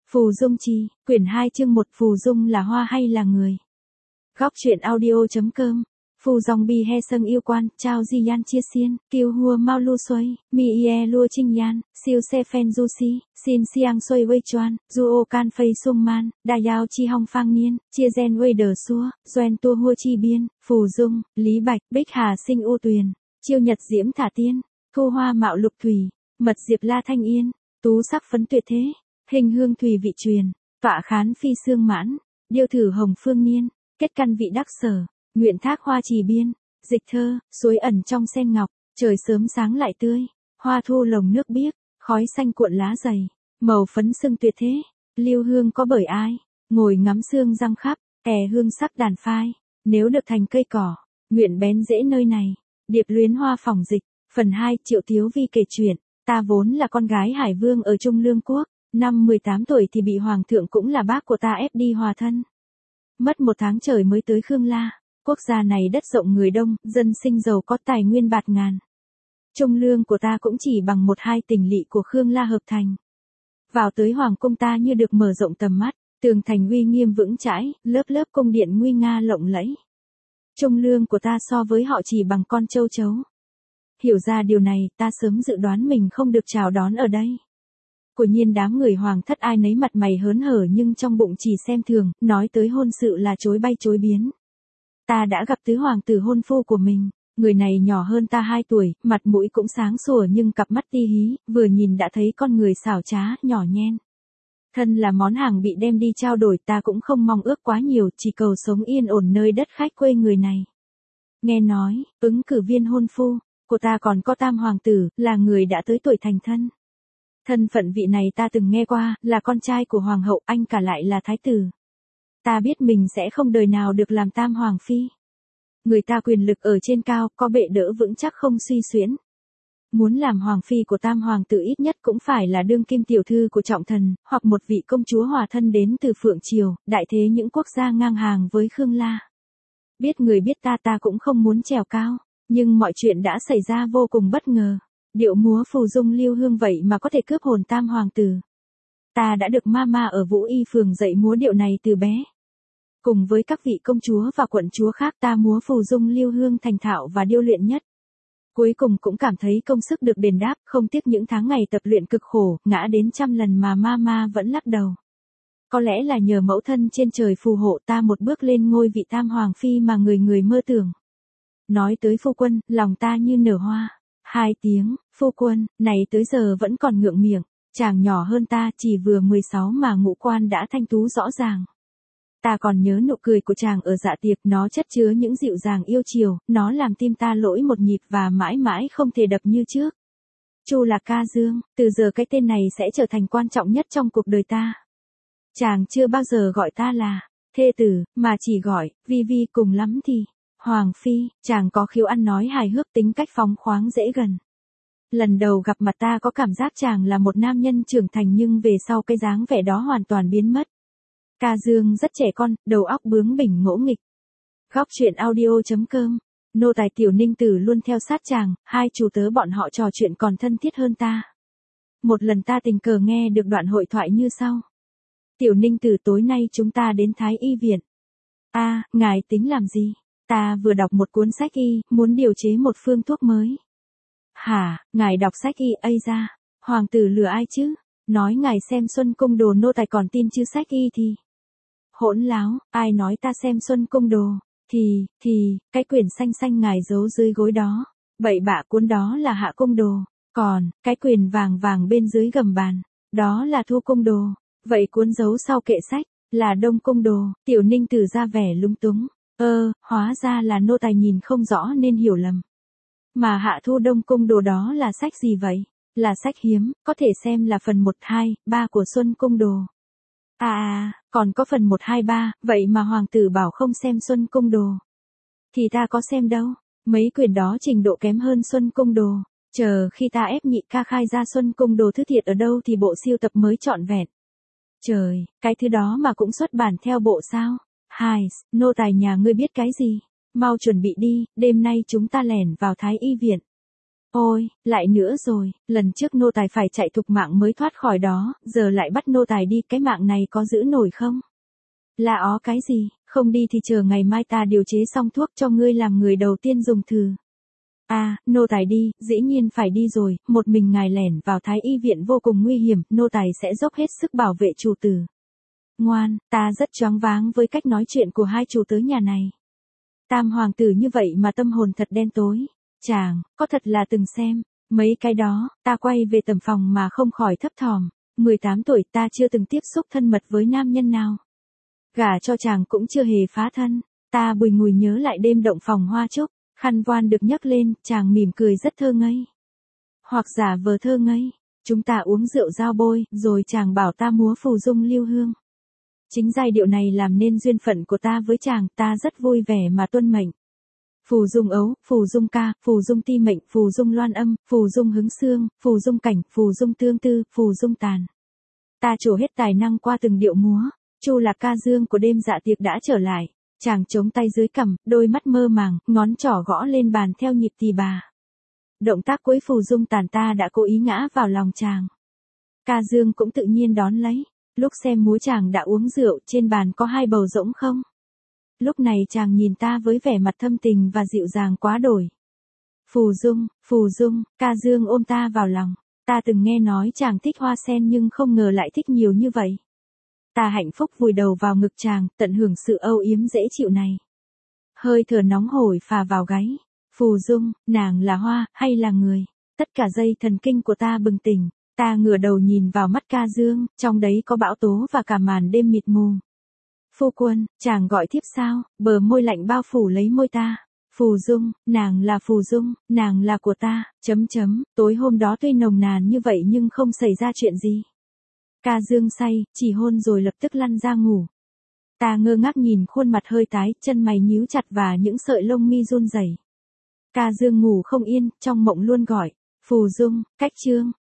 Phù Dung Chi, quyển 2 chương 1 Phù Dung là hoa hay là người? Góc truyện audio.com Phù dòng bì he sâng yêu quan, chao di yan chia xiên, kiêu hua mau lu xuôi, mi ie lua trinh yan, siêu se phen du si, xin siang xuôi vây choan, du ô can phây sung man, đa yao chi hong phang niên, chia gen vây đờ xua, doen tua hua chi biên, Phù Dung, Lý Bạch, Bích Hà sinh u tuyền, chiêu nhật diễm thả tiên, thu hoa mạo lục thủy, mật diệp la thanh yên, tú sắc phấn tuyệt thế, hình hương thùy vị truyền, tọa khán phi xương mãn, điêu thử hồng phương niên, kết căn vị đắc sở, nguyện thác hoa trì biên, dịch thơ, suối ẩn trong sen ngọc, trời sớm sáng lại tươi, hoa thu lồng nước biếc, khói xanh cuộn lá dày, màu phấn sưng tuyệt thế, lưu hương có bởi ai, ngồi ngắm sương răng khắp, hương sắc đàn phai, nếu được thành cây cỏ, nguyện bén rễ nơi này, điệp luyến hoa phòng dịch, phần 2 Triệu Tiếu Vi kể chuyện, ta vốn là con gái Hải Vương ở Trung Lương Quốc, năm 18 tuổi thì bị Hoàng thượng cũng là bác của ta ép đi hòa thân. Mất 1 tháng trời mới tới Khương La, quốc gia này đất rộng người đông, dân sinh giàu có tài nguyên bạt ngàn. Trung lương của ta cũng chỉ bằng 1-2 tỉnh lỵ của Khương La hợp thành. Vào tới Hoàng cung ta như được mở rộng tầm mắt, tường thành uy nghiêm vững chãi, lớp lớp cung điện nguy nga lộng lẫy. Trung lương của ta so với họ chỉ bằng con châu chấu. Hiểu ra điều này, ta sớm dự đoán mình không được chào đón ở đây. Quả nhiên đám người hoàng thất ai nấy mặt mày hớn hở nhưng trong bụng chỉ xem thường, nói tới hôn sự là chối bay chối biến. Ta đã gặp tứ hoàng tử hôn phu của mình, người này nhỏ hơn ta 2 tuổi, mặt mũi cũng sáng sủa nhưng cặp mắt ti hí, vừa nhìn đã thấy con người xảo trá, nhỏ nhen. Thân là món hàng bị đem đi trao đổi ta cũng không mong ước quá nhiều, chỉ cầu sống yên ổn nơi đất khách quê người này. Nghe nói, ứng cử viên hôn phu của ta còn có tam hoàng tử, là người đã tới tuổi thành thân. Thân phận vị này ta từng nghe qua, là con trai của hoàng hậu, anh cả lại là thái tử. Ta biết mình sẽ không đời nào được làm tam hoàng phi. Người ta quyền lực ở trên cao, có bệ đỡ vững chắc không suy xuyễn. Muốn làm hoàng phi của tam hoàng tử ít nhất cũng phải là đương kim tiểu thư của trọng thần, hoặc một vị công chúa hòa thân đến từ Phượng Triều, đại thế những quốc gia ngang hàng với Khương La. Biết người biết ta cũng không muốn trèo cao, nhưng mọi chuyện đã xảy ra vô cùng bất ngờ. Điệu múa Phù Dung lưu hương vậy mà có thể cướp hồn tam hoàng tử. Ta đã được mama ở Vũ Y phường dạy múa điệu này từ bé. Cùng với các vị công chúa và quận chúa khác ta múa Phù Dung lưu hương thành thạo và điêu luyện nhất. Cuối cùng cũng cảm thấy công sức được đền đáp, không tiếc những tháng ngày tập luyện cực khổ, ngã đến trăm lần mà mama vẫn lắc đầu. Có lẽ là nhờ mẫu thân trên trời phù hộ ta một bước lên ngôi vị tam hoàng phi mà người người mơ tưởng. Nói tới phu quân, lòng ta như nở hoa. 2 tiếng, phu quân, này tới giờ vẫn còn ngượng miệng, chàng nhỏ hơn ta chỉ vừa 16 mà ngũ quan đã thanh tú rõ ràng. Ta còn nhớ nụ cười của chàng ở dạ tiệc, nó chất chứa những dịu dàng yêu chiều, nó làm tim ta lỗi một nhịp và mãi mãi không thể đập như trước. Chu là ca dương, từ giờ cái tên này sẽ trở thành quan trọng nhất trong cuộc đời ta. Chàng chưa bao giờ gọi ta là thê tử, mà chỉ gọi Vi Vi, cùng lắm thì Hoàng phi. Chàng có khiếu ăn nói hài hước, tính cách phóng khoáng dễ gần. Lần đầu gặp mặt ta có cảm giác chàng là một nam nhân trưởng thành nhưng về sau cái dáng vẻ đó hoàn toàn biến mất. Ca Dương rất trẻ con, đầu óc bướng bỉnh ngỗ nghịch. Góc truyện audio.com Nô tài Tiểu Ninh Tử luôn theo sát chàng, 2 chủ tớ bọn họ trò chuyện còn thân thiết hơn ta. Một lần ta tình cờ nghe được đoạn hội thoại như sau. Tiểu Ninh Tử, tối nay chúng ta đến Thái Y viện. Ngài tính làm gì? Ta vừa đọc một cuốn sách y, muốn điều chế một phương thuốc mới. Hả, ngài đọc sách y ấy ra? Hoàng tử lừa ai chứ? Nói ngài xem Xuân Cung Đồ, nô tài còn tin chứ sách y thì. Hỗn láo, ai nói ta xem Xuân Cung Đồ? Thì, cái quyển xanh xanh ngài giấu dưới gối đó. Bậy bạ, cuốn đó là Hạ Cung Đồ. Còn, cái quyển vàng vàng bên dưới gầm bàn, đó là Thu Cung Đồ. Vậy cuốn giấu sau kệ sách, là Đông Cung Đồ. Tiểu Ninh Tử ra vẻ lúng túng. Hóa ra là nô tài nhìn không rõ nên hiểu lầm. Mà Hạ Thu Đông Cung Đồ đó là sách gì vậy? Là sách hiếm, có thể xem là phần 1, 2, 3 của Xuân Cung Đồ. Còn có phần 1, 2, 3, vậy mà hoàng tử bảo không xem Xuân Cung Đồ. Thì ta có xem đâu, mấy quyển đó trình độ kém hơn Xuân Cung Đồ. Chờ khi ta ép nhị ca khai ra Xuân Cung Đồ thứ thiệt ở đâu thì bộ siêu tập mới trọn vẹn. Trời, cái thứ đó mà cũng xuất bản theo bộ sao? Nô tài nhà ngươi biết cái gì? Mau chuẩn bị đi, đêm nay chúng ta lẻn vào Thái Y viện. Ôi, lại nữa rồi, lần trước nô tài phải chạy thục mạng mới thoát khỏi đó, giờ lại bắt nô tài đi, cái mạng này có giữ nổi không? Là ó cái gì, không đi thì chờ ngày mai ta điều chế xong thuốc cho ngươi làm người đầu tiên dùng thử. À, nô tài đi, dĩ nhiên phải đi rồi, một mình ngài lẻn vào Thái y viện vô cùng nguy hiểm, nô tài sẽ dốc hết sức bảo vệ chủ tử. Ngoan, ta rất choáng váng với cách nói chuyện của hai chủ tớ nhà này. Tam hoàng tử như vậy mà tâm hồn thật đen tối. Chàng, có thật là từng xem, mấy cái đó, ta quay về tầm phòng mà không khỏi thấp thỏm. 18 tuổi ta chưa từng tiếp xúc thân mật với nam nhân nào. Gả cho chàng cũng chưa hề phá thân. Ta bùi ngùi nhớ lại đêm động phòng hoa trúc, khăn voan được nhấc lên, chàng mỉm cười rất thơ ngây. Hoặc giả vờ thơ ngây, chúng ta uống rượu giao bôi, rồi chàng bảo ta múa phù dung lưu hương. Chính giai điệu này làm nên duyên phận của ta với chàng, ta rất vui vẻ mà tuân mệnh. Phù dung ấu, phù dung ca, phù dung ti mệnh, phù dung loan âm, phù dung hứng xương, phù dung cảnh, phù dung tương tư, phù dung tàn. Ta trổ hết tài năng qua từng điệu múa. Chu Lạc ca dương của đêm dạ tiệc đã trở lại. Chàng chống tay dưới cằm, đôi mắt mơ màng, ngón trỏ gõ lên bàn theo nhịp tỳ bà. Động tác cuối phù dung tàn ta đã cố ý ngã vào lòng chàng. Ca dương cũng tự nhiên đón lấy. Lúc xem múa chàng đã uống rượu, trên bàn có 2 bầu rỗng không? Lúc này chàng nhìn ta với vẻ mặt thâm tình và dịu dàng quá đổi. Phù dung, ca dương ôm ta vào lòng. Ta từng nghe nói chàng thích hoa sen nhưng không ngờ lại thích nhiều như vậy. Ta hạnh phúc vùi đầu vào ngực chàng, tận hưởng sự âu yếm dễ chịu này. Hơi thở nóng hổi phà vào gáy. Phù dung, nàng là hoa, hay là người? Tất cả dây thần kinh của ta bừng tỉnh. Ta ngửa đầu nhìn vào mắt ca dương, trong đấy có bão tố và cả màn đêm mịt mù. Phu quân, chàng gọi thiếp sao? Bờ môi lạnh bao phủ lấy môi ta. Phù dung, nàng là phù dung, nàng là của ta, ... Tối hôm đó tuy nồng nàn như vậy nhưng không xảy ra chuyện gì. Ca dương say, chỉ hôn rồi lập tức lăn ra ngủ. Ta ngơ ngác nhìn khuôn mặt hơi tái, chân mày nhíu chặt và những sợi lông mi run rẩy. Ca dương ngủ không yên, trong mộng luôn gọi. Phù dung, cách chương.